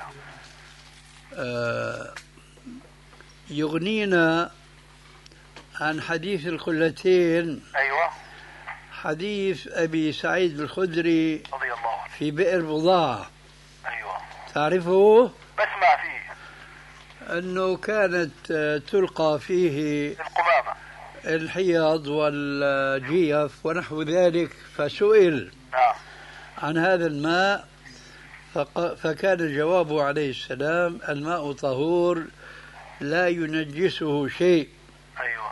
يغنينا عن حديث القلتين. أيوة. حديث أبي سعيد الخدري رضي الله عنه في بئر بضاعة. أيوة. تعرفه؟ بسمع فيه. أنه كانت تلقى فيه القمامة الحيض والجيف ونحو ذلك، فسئل عن هذا الماء فكان الجواب عليه السلام الماء طهور لا ينجسه شيء. أيوة.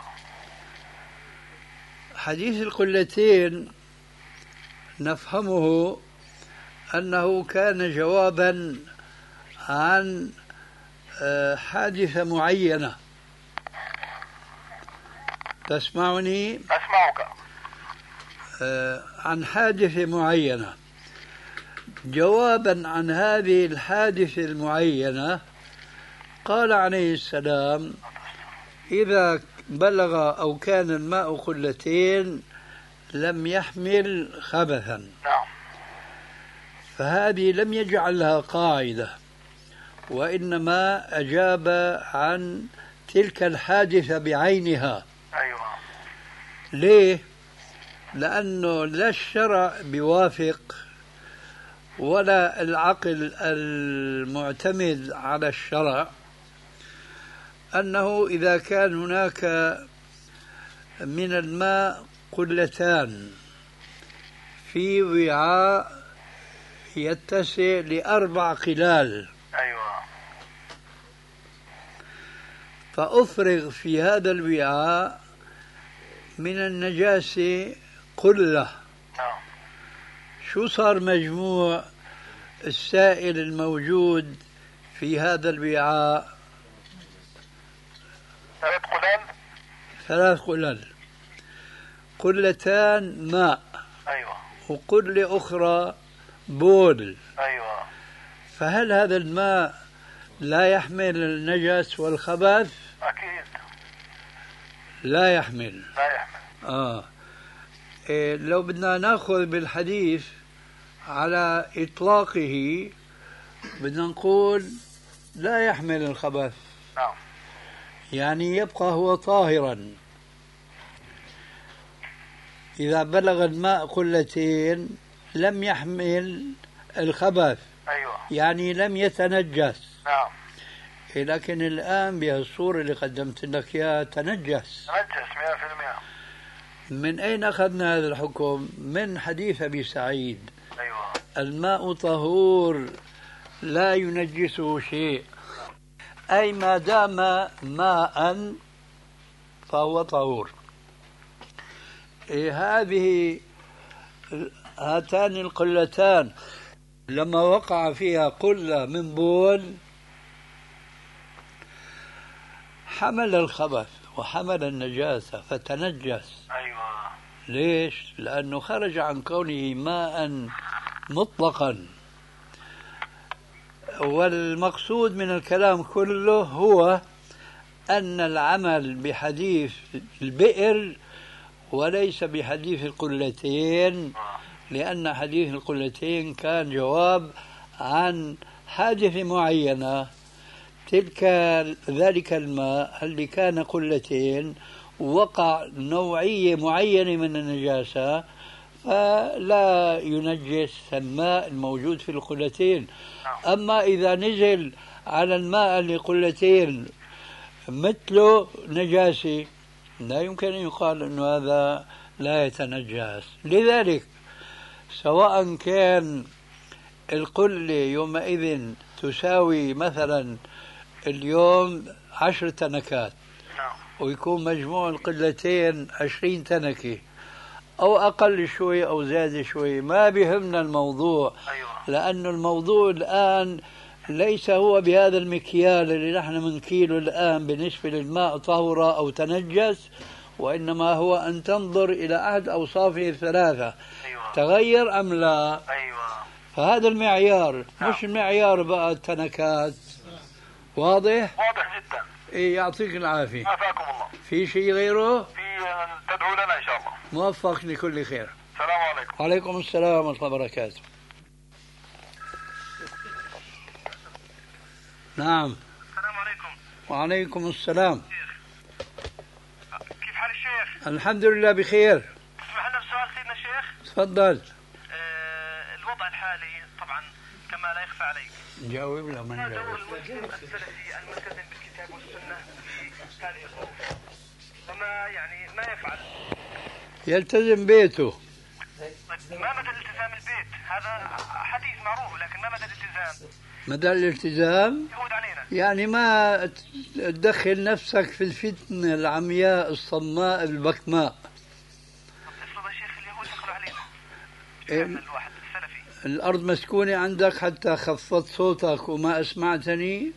حديث القلتين نفهمه أنه كان جوابا عن حادثة معينة. تسمعني؟ أسمعك. عن حادثة معينة. جوابا عن هذه الحادثة المعينة قال عليه السلام إذا بلغ أو كان الماء قلتين لم يحمل خبثا. نعم. فهذه لم يجعلها قاعدة، وإنما أجاب عن تلك الحادثة بعينها. أيوة. ليه؟ لأنه لا الشرع بيوافق ولا العقل المعتمد على الشرع أنه إذا كان هناك من الماء قلتان في وعاء يتسع ل4 قلال. أيوة. فأفرغ في هذا الوعاء من النجاسة قلة. شو صار مجموع السائل الموجود في هذا الوعاء؟ 3 قلال. 3 قلال. قلتان ماء. أيوة. وقلة أخرى بول. أيوة. فهل هذا الماء لا يحمل النجس والخبث؟ أكيد لا يحمل. لا يحمل. لو بدنا ناخذ بالحديث على إطلاقه بدنا نقول لا يحمل الخبث. نعم. يعني يبقى هو طاهرا. إذا بلغ الماء قلتين لم يحمل الخبث. أيوة. يعني لم يتنجس. نعم. لكن الآن بهالصورة اللي قدمت لك إياها تنجس. 100%. من أين أخذنا هذا الحكم؟ من حديث أبي سعيد. أيوة. الماء طهور لا ينجسه شيء، أي ما دام ماء فهو طهور. هاتان القلتان لما وقع فيها قلة من بول حمل الخبث وحمل النجاسة فتنجس. أيوة. ليش؟ لأنه خرج عن كونه ماء مطلقا. والمقصود من الكلام كله هو أن العمل بحديث البئر وليس بحديث القلتين، لأن حديث القلتين كان جواب عن حادثة معينة. ذلك الماء اللي كان قلتين وقع نوعية معينة من النجاسة فلا ينجس الماء الموجود في القلتين. أما إذا نزل على الماء اللي قلتين مثله نجاسة لا يمكن أن يقال أنه هذا لا يتنجس. لذلك سواء كان القلة يومئذ تساوي مثلا اليوم 10 تنكات ويكون مجموع القلتين 20 تنكة أو أقل شوي أو زاد شوي، ما بيهمنا الموضوع. لأن الموضوع الآن ليس هو بهذا المكيال اللي نحن منكيله الآن بالنسبة للماء طهر أو تنجس، وإنما هو أن تنظر إلى أحد أوصافه الثلاثة تغير أم لا. فهذا المعيار مش المعيار بقى التنكات. واضح؟ واضح جدا. إيه يعطيك العافية. عافاكم الله. في شيء غيره؟ في تدعو لنا إن شاء الله. موفق لكل خير. السلام عليكم. وعليكم السلام ورحمة الله وبركاته. نعم. السلام عليكم. وعليكم السلام. كيف حال الشيخ؟ الحمد لله بخير. اسمح لنا بسؤال سيدنا الشيخ. تفضل. الوضع الحالي طبعا كما لا يخفى عليك. جاوب لا ما نجاوب. دور المسلم السلفي الملتزم بالكتاب والسنة في هذه الظروف وما يعني ما يفعل؟ يلتزم بيته. ما مدى الالتزام البيت؟ هذا حديث معروف، لكن ما مدى الالتزام؟ مدى الالتزام يعود علينا. يعني ما تدخل نفسك في الفتنة العمياء الصماء البكماء. افرض يا شيخ اليهود دخلوا علينا. الواحد السلفي. الأرض مسكونة عندك حتى خفضت صوتك وما أسمعتني؟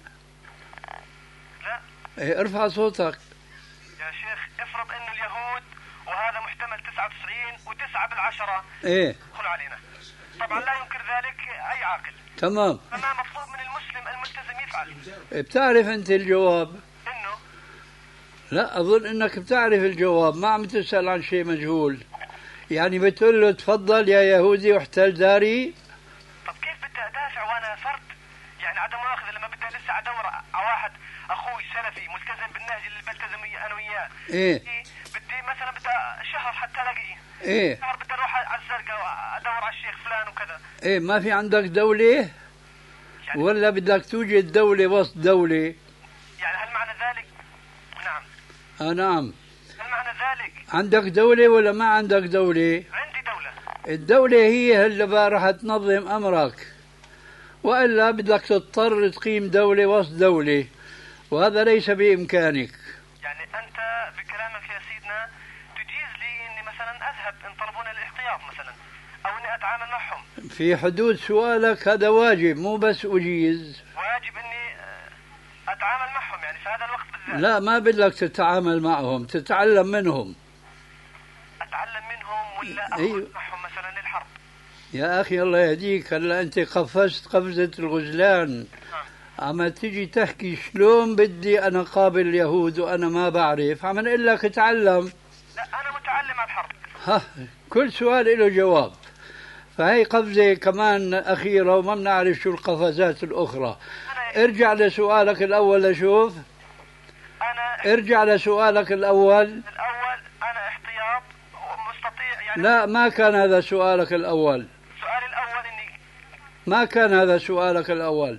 لا. ارفع صوتك. يا شيخ افرض أن اليهود وهذا محتمل 99 و9 بالعشرة دخلوا علينا. طبعا لا ينكر ذلك أي عاقل. تمام. فما مطلوب من المسلم الملتزم يفعل؟ بتعرف أنت الجواب؟ إنه؟ لا أظن أنك بتعرف الجواب، ما عم تسأل عن شيء مجهول. يعني بتقول له تفضل يا يهودي واحتل داري. طب كيف بدي أدافع وأنا فرد؟ يعني عدم مؤاخذة لما بدي لسه أدور على واحد أخوي سلفي ملتزم بالنهج اللي بلتزم أنا وياه. بدي مثلا بدي شهر حتى ألاقيه. شهر بدي أروح على الزرقاء وأدور على الشيخ فلان وكذا. ما في عندك دولة؟ يعني ولا بدك توجد دولة وسط دولة؟ يعني هل معنى ذلك؟ نعم. نعم. هل معنى ذلك؟ عندك دولة ولا ما عندك دولة؟ عندي دولة. الدولة هي اللي بقى راح تنظم أمرك، وإلا بدك تضطر تقيم دولة وسط دولة، وهذا ليس بإمكانك. يعني أنت بكلامك يا سيدنا تجيز لي إني مثلا أذهب إن طلبوني الاحتياط مثلا أو إني أتعامل معهم في حدود سؤالك. هذا واجب، مو بس أجيز، واجب إني أتعامل معهم يعني في هذا الوقت بالذات. لا ما بدك تتعامل معهم، تتعلم منهم. أتعلم منهم ولا أخذ معهم مثلا للحرب؟ يا أخي الله يهديك، هلا أنت قفزت قفزة الغزلان عم تيجي تحكي شلون بدي أنا قابل اليهود وأنا ما بعرف، عم نقول لك اتعلم. لا أنا متعلم على الحرب. ها كل سؤال له جواب. فهي قفزة كمان أخيرة وما بنعرف شو القفزات الأخرى. ارجع لسؤالك الأول لشوف. ارجع لسؤالك الأول. أنا احتياط ومستطيع يعني. لا ما كان هذا سؤالك الأول. سؤالي الأول إني. ما كان هذا سؤالك الأول.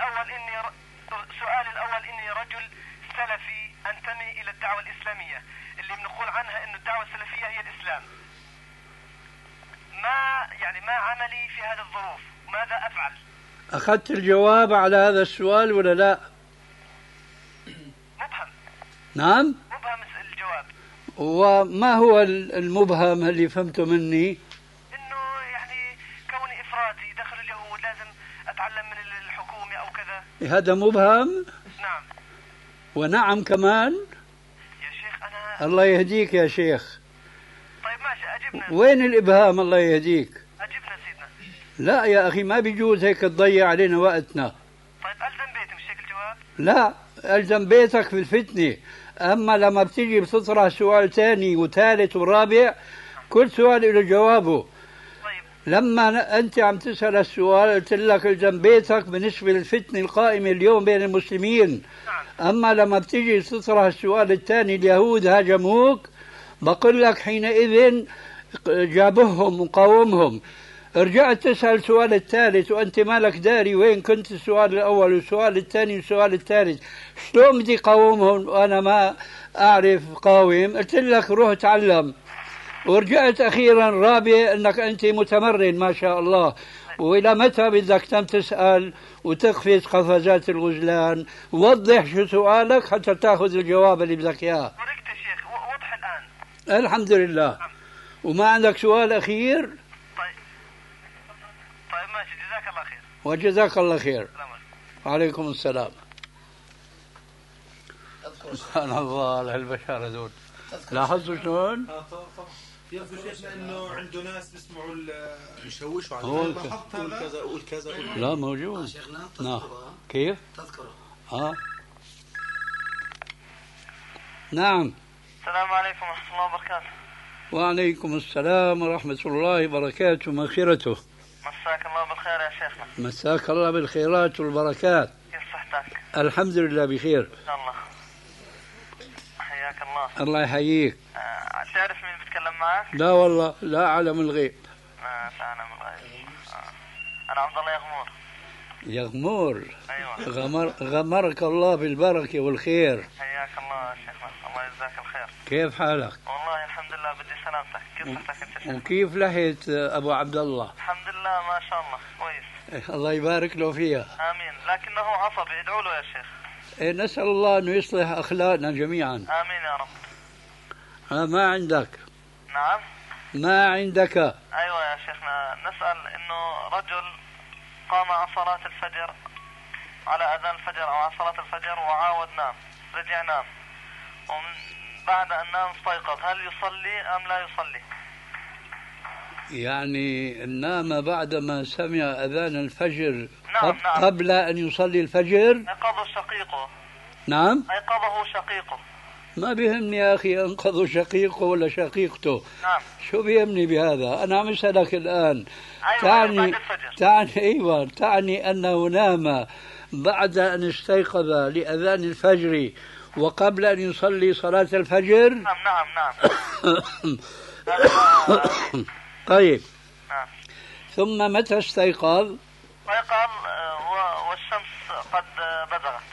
سؤالي الأول إني رجل سلفي أنتمي إلى الدعوة الإسلامية اللي بنقول عنها إنه الدعوة السلفية هي الإسلام. ما عملي في هذه الظروف؟ ماذا أفعل؟ أخذت الجواب على هذا السؤال ولا لا؟ مبهم. نعم؟ مبهم الجواب. وما هو المبهم اللي فهمته مني؟ إنه يعني كوني إفراطي دخل اليهود لازم أتعلم من الحكومة أو كذا. هذا مبهم؟ نعم. ونعم كمان؟ يا شيخ أنا. الله يهديك يا شيخ. طيب ماشي أجبنا. وين الإبهام الله يهديك؟ أجبنا سيدنا. لا يا أخي ما بيجوز هيك تضيع علينا وقتنا. طيب ألزم بيتي مش هيك الجواب؟ لا ألزم بيتك في الفتنة، أما لما بتيجي بتطرح سؤال ثاني وثالث ورابع كل سؤال له جوابه. طيب. لما أنت عم تسأل السؤال قلت لك ألزم بيتك بالنسبة للفتنة القائمة اليوم بين المسلمين. نعم. أما لما بتيجي تطرح السؤال الثاني اليهود هاجموك بقول لك حينئذ جابهم وقاومهم. رجعت تسأل السؤال الثالث وأنت مالك داري وين كنت السؤال الأول والسؤال الثاني والسؤال الثالث، شلون بدي قاومهم وأنا ما أعرف قاوم؟ قلت لك روح تعلم. ورجعت أخيرا رابع أنك أنت متمرن ما شاء الله. وإلى متى بدك تسأل وتقفز قفزات الغزلان؟ وضح شو سؤالك حتى تأخذ الجواب اللي بدك إياه. ورقت يا شيخ وضح الآن. الحمد لله. وما عندك سؤال أخير؟ طيب ماشي جزاك الله خير. وجزاك الله خير. وعليكم السلام. سبحان الله على هالبشر هذول. لاحظتوا شلون؟ يعرفوا شيخنا انه عنده ناس بيسمعوا يشوشوا على قول كذا قول كذا. لا موجود. نعم. كيف؟ تذكره. نعم. السلام عليكم ورحمة الله وبركاته. وعليكم السلام ورحمة الله وبركاته مغفرته. مساك الله بالخير يا شيخنا. مساك الله بالخيرات والبركات. كيف صحتك؟ الحمد لله بخير. إن شاء الله. حياك الله. الله يحييك. تعرف مين بتكلم معك؟ لا والله لا أعلم الغيب. لا أعلم الغيب. أنا عبد الله يغمور. يغمور. أيوة. غمرك الله بالبركة والخير. حياك الله يا شيخنا الله يجزاك الخير. كيف حالك؟ والله الحمد لله بدي سلامتك. كيف صحتك أنت شيخ؟ وكيف لحية أبو عبد الله؟ الحمد لله ما شاء الله كويس. الله يبارك له فيها. آمين. لكنه عصبي ادعوا له يا شيخ. نسأل الله أنه يصلح أخلاقنا جميعا. آمين يا رب. ما عندك؟ نعم. ما عندك؟ أيوة يا شيخنا نسأل إنه رجل قام على صلاة الفجر على أذان الفجر أو على صلاة الفجر وعاود نام رجع نام ومن بعد أن نام استيقظ هل يصلي أم لا يصلي؟ يعني نام بعدما سمع أذان الفجر. نعم. قبل أن يصلي الفجر. أيقظه شقيقه. نعم. أيقظه شقيقه. ما بيهمني يا أخي أنقذوا شقيقه ولا شقيقته. نعم. شو بيهمني بهذا؟ أنا عم أسألك الآن. أيوة تعني أنه نام بعد أن استيقظ لأذان الفجر وقبل أن يصلي صلاة الفجر. نعم. طيب. نعم. ثم متى استيقظ؟ والشمس قد بزغت.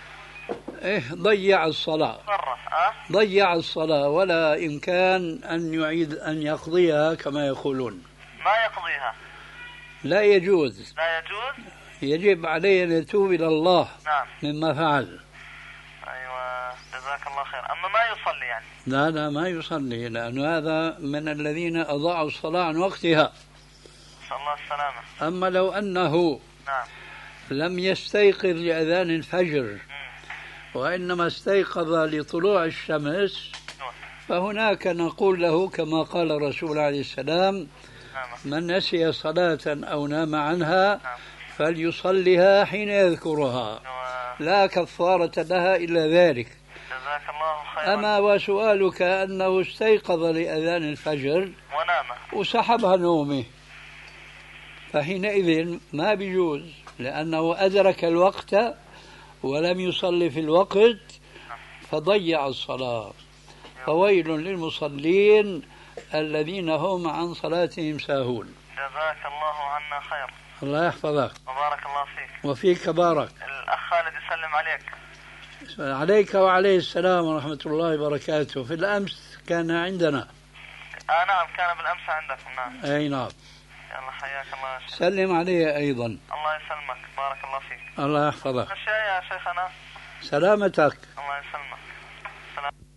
ضيع الصلاة. ضيع الصلاة ولا إمكان أن يعيد أن يقضيها كما يقولون. ما يقضيها. لا يجوز. يجب عليه أن يتوب إلى الله. نعم. مما فعل. أيوة جزاك الله خير. أما ما يصلي يعني. لا ما يصلي لأن هذا من الذين أضاعوا الصلاة عن وقتها. نسأل الله السلامة. أما لو أنه لم يستيقظ لأذان الفجر وإنما استيقظ لطلوع الشمس فهناك نقول له كما قال الرسول عليه السلام من نسي صلاة أو نام عنها فليصلها حين يذكرها، لا كفارة لها إلا ذلك. جزاك الله خيرا. أما وسؤالك أنه استيقظ لأذان الفجر ونام وسحبها نومه، فحينئذ ما بيجوز، لأنه أدرك الوقت ولم يصلي في الوقت فضيع الصلاة. فويل للمصلين الذين هم عن صلاتهم ساهون. جزاك الله عنا خير. الله يحفظك وبارك الله فيك. وفيك بارك. الأخ خالد يسلم عليك. عليك وعليه السلام ورحمة الله وبركاته. في الأمس كان عندنا. نعم كان بالأمس عندكم. نعم. أي نعم. يلا حياك الله يا شيخ. سلم عليه أيضا. الله يسلمك. بارك الله فيك. الله يحفظك. أشياء يا شيخنا. سلامتك. الله يسلمك. سلام.